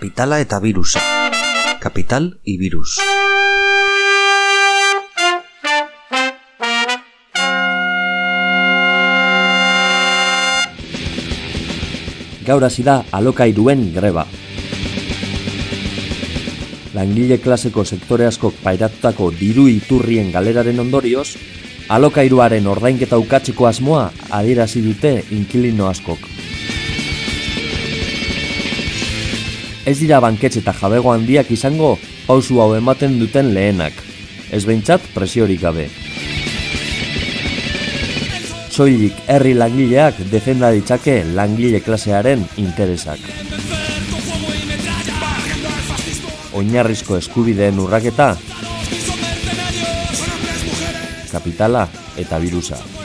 Kapitala eta birusa. Kapital y virus. Gaur hasi da alokairuen greba. Langile klaseko sektore askok pairatutako diru iturrien galeraren ondorioz, alokairuaren ordainketa ukatzeko asmoa adierazi dute inkilino askok. Ez dira banketxe eta jabego handiak izango pausu hau ematen duten lehenak, ez behintzat presiorik gabe. Soilik herri langileak defenda ditzake langile klasearen interesak. Oinarrizko eskubideen urraketa, kapitala eta birusa.